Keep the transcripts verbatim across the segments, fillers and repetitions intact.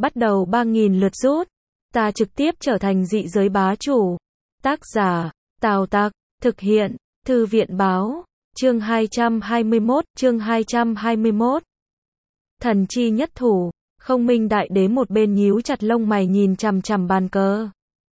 bắt đầu ba nghìn lượt rút. Ta trực tiếp trở thành dị giới bá chủ. Tác giả, Tào Tặc, thực hiện, Thư viện báo, chương hai trăm hai mươi mốt, chương hai trăm hai mươi mốt. Thần chi nhất thủ, Không Minh Đại Đế một bên nhíu chặt lông mày nhìn chằm chằm bàn cờ.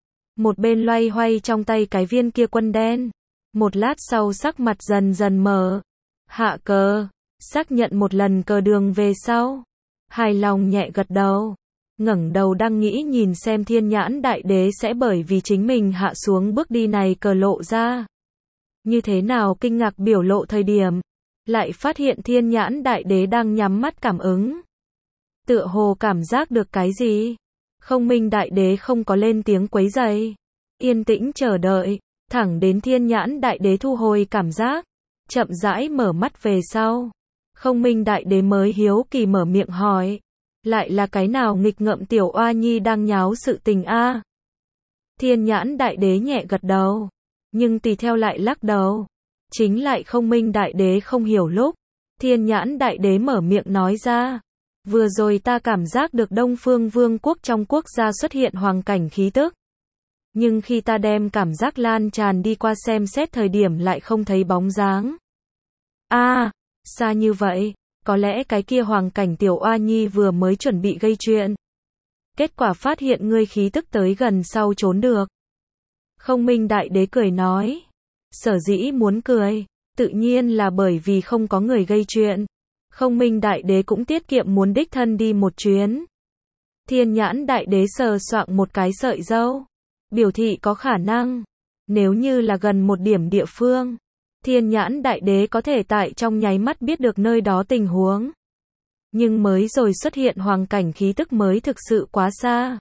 Một bên loay hoay trong tay cái viên kia quân đen. Một lát sau sắc mặt dần dần mở. Hạ cờ, xác nhận một lần cờ đường về sau. Hài lòng nhẹ gật đầu. Ngẩng đầu đang nghĩ nhìn xem Thiên Nhãn Đại Đế sẽ bởi vì chính mình hạ xuống bước đi này cờ lộ ra. Như thế nào kinh ngạc biểu lộ thời điểm. Lại phát hiện Thiên Nhãn Đại Đế đang nhắm mắt cảm ứng. Tựa hồ cảm giác được cái gì. Không Minh Đại Đế không có lên tiếng quấy rầy. Yên tĩnh chờ đợi. Thẳng đến Thiên Nhãn Đại Đế thu hồi cảm giác. Chậm rãi mở mắt về sau. Không Minh Đại Đế mới hiếu kỳ mở miệng hỏi. Lại là cái nào nghịch ngợm tiểu oa nhi đang nháo sự tình a? Thiên Nhãn Đại Đế nhẹ gật đầu. Nhưng tùy theo lại lắc đầu. Chính lại Không Minh Đại Đế không hiểu lúc. Thiên Nhãn Đại Đế mở miệng nói ra. Vừa rồi ta cảm giác được Đông Phương Vương quốc trong quốc gia xuất hiện hoàng cảnh khí tức. Nhưng khi ta đem cảm giác lan tràn đi qua xem xét thời điểm lại không thấy bóng dáng. A, à, xa như vậy, có lẽ cái kia hoàng cảnh tiểu oa nhi vừa mới chuẩn bị gây chuyện. Kết quả phát hiện ngươi khí tức tới gần sau trốn được. Không Minh Đại Đế cười nói. Sở dĩ muốn cười, tự nhiên là bởi vì không có người gây chuyện. Không Minh Đại Đế cũng tiết kiệm muốn đích thân đi một chuyến. Thiên Nhãn Đại Đế sờ soạng một cái sợi râu. Biểu thị có khả năng. Nếu như là gần một điểm địa phương. Thiên Nhãn Đại Đế có thể tại trong nháy mắt biết được nơi đó tình huống. Nhưng mới rồi xuất hiện hoàng cảnh khí tức mới thực sự quá xa.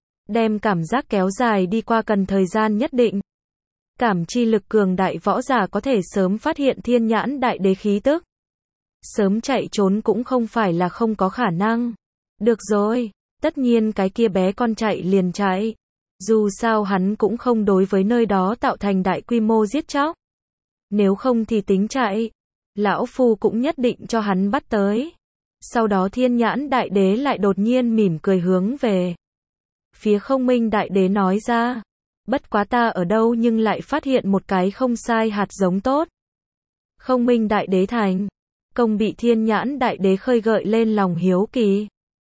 Đem cảm giác kéo dài đi qua cần thời gian nhất định. Cảm chi lực cường đại võ giả có thể sớm phát hiện Thiên Nhãn Đại Đế khí tức. Sớm chạy trốn cũng không phải là không có khả năng. Được rồi, tất nhiên cái kia bé con chạy liền chạy. Dù sao hắn cũng không đối với nơi đó tạo thành đại quy mô giết chóc. Nếu không thì tính chạy. Lão Phu cũng nhất định cho hắn bắt tới. Sau đó Thiên Nhãn Đại Đế lại đột nhiên mỉm cười hướng về phía Không Minh Đại Đế nói ra. Bất quá ta ở đâu nhưng lại phát hiện một cái không sai hạt giống tốt. Không Minh Đại Đế thành công bị Thiên Nhãn Đại Đế khơi gợi lên lòng hiếu kỳ.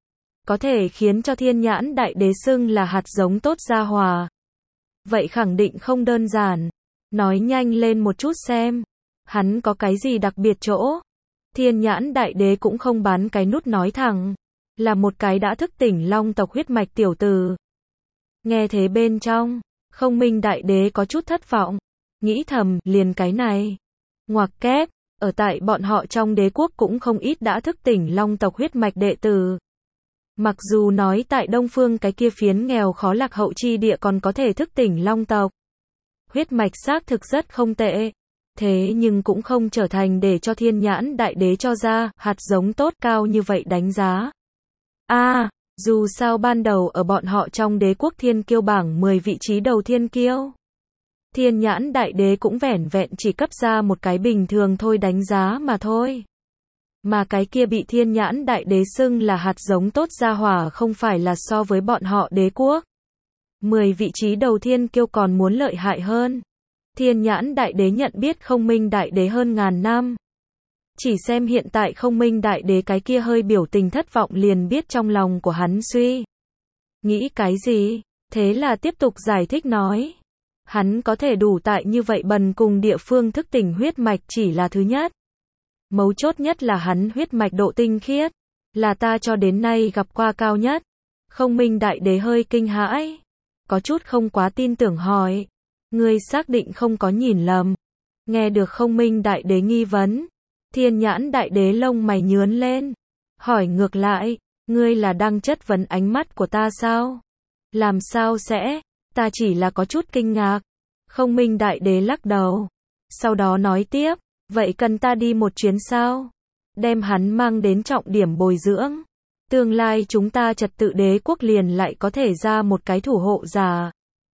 Có thể khiến cho Thiên Nhãn Đại Đế xưng là hạt giống tốt gia hòa. Vậy khẳng định không đơn giản. Nói nhanh lên một chút xem. Hắn có cái gì đặc biệt chỗ? Thiên Nhãn Đại Đế cũng không bán cái nút nói thẳng. Là một cái đã thức tỉnh long tộc huyết mạch tiểu tử. Nghe thế bên trong, Không Minh Đại Đế có chút thất vọng. Nghĩ thầm, liền cái này. Ngoặc kép, ở tại bọn họ trong đế quốc cũng không ít đã thức tỉnh long tộc huyết mạch đệ tử. Mặc dù nói tại Đông Phương cái kia phiến nghèo khó lạc hậu chi địa còn có thể thức tỉnh long tộc. Huyết mạch xác thực rất không tệ. Thế nhưng cũng không trở thành để cho Thiên Nhãn Đại Đế cho ra hạt giống tốt cao như vậy đánh giá. A, à, dù sao ban đầu ở bọn họ trong đế quốc thiên kiêu bảng mười vị trí đầu thiên kiêu. Thiên Nhãn Đại Đế cũng vẻn vẹn chỉ cấp ra một cái bình thường thôi đánh giá mà thôi. Mà cái kia bị Thiên Nhãn Đại Đế xưng là hạt giống tốt gia hỏa không phải là so với bọn họ đế quốc. mười vị trí đầu thiên kiêu còn muốn lợi hại hơn. Thiên Nhãn Đại Đế nhận biết Không Minh Đại Đế hơn ngàn năm. Chỉ xem hiện tại Không Minh Đại Đế cái kia hơi biểu tình thất vọng liền biết trong lòng của hắn suy nghĩ cái gì. Thế là tiếp tục giải thích nói. Hắn có thể đủ tại như vậy bần cùng địa phương thức tỉnh huyết mạch chỉ là thứ nhất. Mấu chốt nhất là hắn huyết mạch độ tinh khiết. Là ta cho đến nay gặp qua cao nhất. Không Minh Đại Đế hơi kinh hãi. Có chút không quá tin tưởng hỏi. Ngươi xác định không có nhìn lầm. Nghe được Không Minh Đại Đế nghi vấn. Thiên Nhãn Đại Đế lông mày nhướn lên. Hỏi ngược lại. Ngươi là đang chất vấn ánh mắt của ta sao? Làm sao sẽ? Ta chỉ là có chút kinh ngạc. Không Minh Đại Đế lắc đầu. Sau đó nói tiếp. Vậy cần ta đi một chuyến sao? Đem hắn mang đến trọng điểm bồi dưỡng. Tương lai chúng ta trật tự đế quốc liền lại có thể ra một cái thủ hộ giả.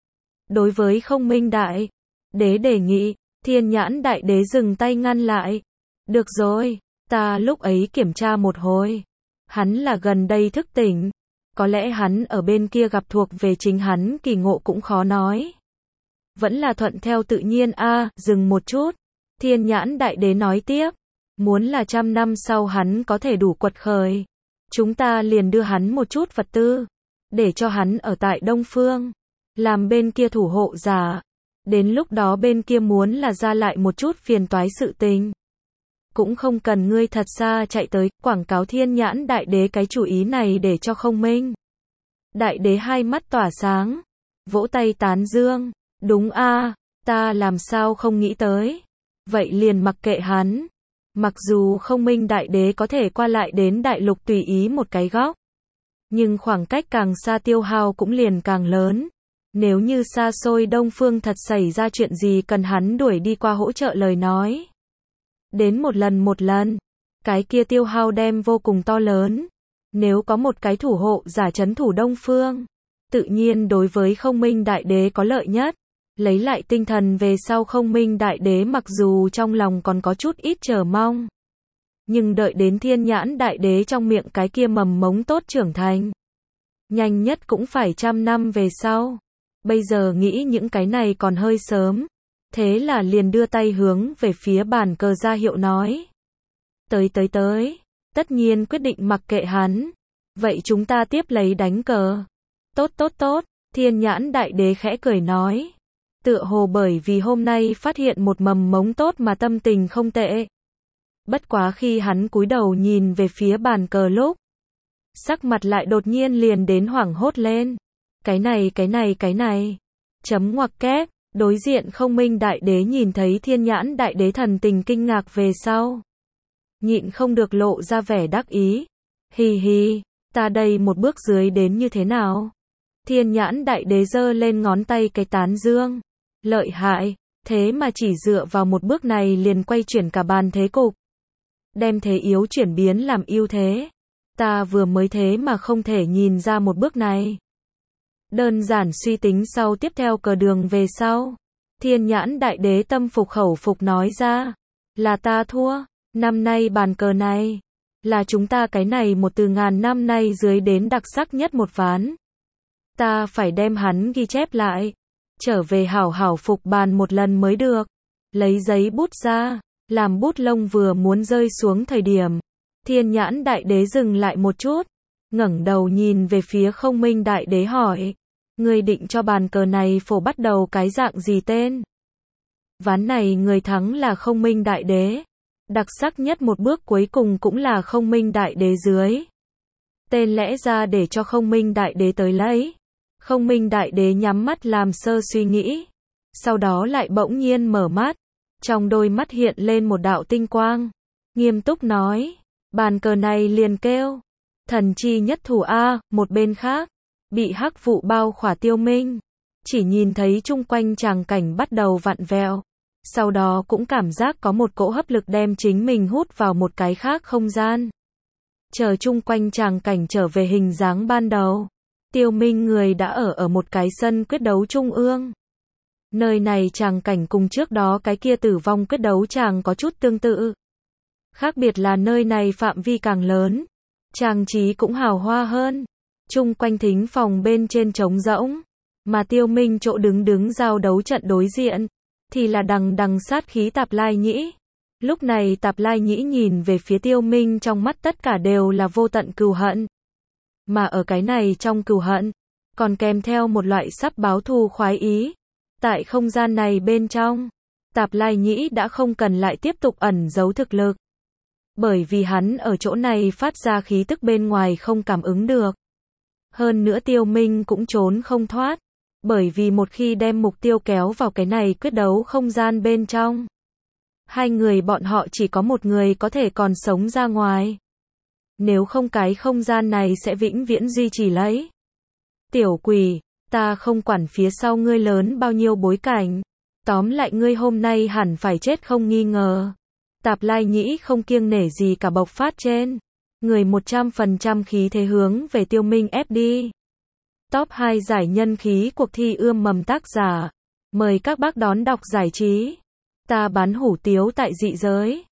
Đối với Không Minh Đại Đế đề nghị, Thiên Nhãn Đại Đế dừng tay ngăn lại. Được rồi, ta lúc ấy kiểm tra một hồi. Hắn là gần đây thức tỉnh. Có lẽ hắn ở bên kia gặp thuộc về chính hắn kỳ ngộ cũng khó nói. Vẫn là thuận theo tự nhiên a. À, dừng một chút. Thiên Nhãn Đại Đế nói tiếp. Muốn là trăm năm sau hắn có thể đủ quật khởi. Chúng ta liền đưa hắn một chút vật tư. Để cho hắn ở tại Đông Phương. Làm bên kia thủ hộ giả. Đến lúc đó bên kia muốn là ra lại một chút phiền toái sự tình. Cũng không cần ngươi thật xa chạy tới, quảng cáo Thiên Nhãn Đại Đế cái chủ ý này để cho Không Minh. Đại Đế hai mắt tỏa sáng. Vỗ tay tán dương. Đúng a, à, ta làm sao không nghĩ tới. Vậy liền mặc kệ hắn. Mặc dù Không Minh Đại Đế có thể qua lại đến đại lục tùy ý một cái góc. Nhưng khoảng cách càng xa tiêu hao cũng liền càng lớn. Nếu như xa xôi Đông Phương thật xảy ra chuyện gì cần hắn đuổi đi qua hỗ trợ lời nói. Đến một lần một lần. Cái kia tiêu hao đem vô cùng to lớn. Nếu có một cái thủ hộ giả trấn thủ Đông Phương. Tự nhiên đối với Không Minh Đại Đế có lợi nhất. Lấy lại tinh thần về sau Không Minh Đại Đế mặc dù trong lòng còn có chút ít chờ mong. Nhưng đợi đến Thiên Nhãn Đại Đế trong miệng cái kia mầm mống tốt trưởng thành. Nhanh nhất cũng phải trăm năm về sau. Bây giờ nghĩ những cái này còn hơi sớm. Thế là liền đưa tay hướng về phía bàn cờ ra hiệu nói. Tới tới tới. Tất nhiên quyết định mặc kệ hắn. Vậy chúng ta tiếp lấy đánh cờ. Tốt tốt tốt. Thiên Nhãn Đại Đế khẽ cười nói. Tựa hồ bởi vì hôm nay phát hiện một mầm mống tốt mà tâm tình không tệ. Bất quá khi hắn cúi đầu nhìn về phía bàn cờ lúc. Sắc mặt lại đột nhiên liền đến hoảng hốt lên. Cái này cái này cái này. Chấm ngoặc kép. Đối diện Không Minh Đại Đế nhìn thấy Thiên Nhãn Đại Đế thần tình kinh ngạc về sau. Nhịn không được lộ ra vẻ đắc ý. Hì hì, ta đây một bước dưới đến như thế nào? Thiên Nhãn Đại Đế giơ lên ngón tay cái tán dương. Lợi hại, thế mà chỉ dựa vào một bước này liền quay chuyển cả bàn thế cục. Đem thế yếu chuyển biến làm ưu thế. Ta vừa mới thế mà không thể nhìn ra một bước này. Đơn giản suy tính sau tiếp theo cờ đường về sau. Thiên Nhãn Đại Đế tâm phục khẩu phục nói ra. Là ta thua, năm nay bàn cờ này. Là chúng ta cái này một từ ngàn năm nay dưới đến đặc sắc nhất một ván. Ta phải đem hắn ghi chép lại. Trở về hảo hảo phục bàn một lần mới được. Lấy giấy bút ra. Làm bút lông vừa muốn rơi xuống thời điểm. Thiên Nhãn Đại Đế dừng lại một chút. Ngẩng đầu nhìn về phía Không Minh Đại Đế hỏi. Người định cho bàn cờ này phổ bắt đầu cái dạng gì tên? Ván này người thắng là Không Minh Đại Đế. Đặc sắc nhất một bước cuối cùng cũng là Không Minh Đại Đế dưới. Tên lẽ ra để cho Không Minh Đại Đế tới lấy. Không Minh Đại Đế nhắm mắt làm sơ suy nghĩ. Sau đó lại bỗng nhiên mở mắt. Trong đôi mắt hiện lên một đạo tinh quang. Nghiêm túc nói. Bàn cờ này liền kêu. Thần chi nhất thủ A, một bên khác. Bị hắc vụ bao khỏa Tiêu Minh. Chỉ nhìn thấy chung quanh tràng cảnh bắt đầu vặn vẹo. Sau đó cũng cảm giác có một cỗ hấp lực đem chính mình hút vào một cái khác không gian. Chờ chung quanh tràng cảnh trở về hình dáng ban đầu. Tiêu Minh người đã ở ở một cái sân quyết đấu trung ương. Nơi này tràng cảnh cùng trước đó cái kia tử vong quyết đấu tràng có chút tương tự. Khác biệt là nơi này phạm vi càng lớn. Trang trí cũng hào hoa hơn. Chung quanh thính phòng bên trên trống rỗng. Mà Tiêu Minh chỗ đứng đứng giao đấu trận đối diện. Thì là đằng đằng sát khí Tạp Lai Nhĩ. Lúc này Tạp Lai Nhĩ nhìn về phía Tiêu Minh trong mắt tất cả đều là vô tận cừu hận. Mà ở cái này trong cừu hận. Còn kèm theo một loại sắp báo thù khoái ý. Tại không gian này bên trong. Tạp Lai Nhĩ đã không cần lại tiếp tục ẩn giấu thực lực. Bởi vì hắn ở chỗ này phát ra khí tức bên ngoài không cảm ứng được. Hơn nữa Tiêu Minh cũng trốn không thoát. Bởi vì một khi đem mục tiêu kéo vào cái này quyết đấu không gian bên trong. Hai người bọn họ chỉ có một người có thể còn sống ra ngoài. Nếu không cái không gian này sẽ vĩnh viễn duy trì lấy. Tiểu quỷ, ta không quản phía sau ngươi lớn bao nhiêu bối cảnh. Tóm lại ngươi hôm nay hẳn phải chết không nghi ngờ. Tạp Lai Nhĩ không kiêng nể gì cả bộc phát trên. Người một trăm phần trăm khí thế hướng về Tiêu Minh ép đi. Top hai giải nhân khí cuộc thi ươm mầm tác giả. Mời các bác đón đọc giải trí. Ta bán hủ tiếu tại dị giới.